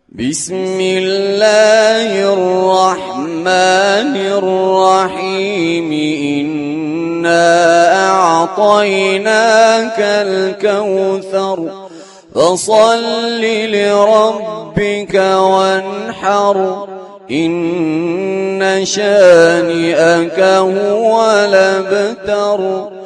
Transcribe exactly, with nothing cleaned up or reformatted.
بسم الله الرحمن الرحيم إنا أعطيناك الكوثر فصل لربك وانحر إن شانئك هو الأبتر.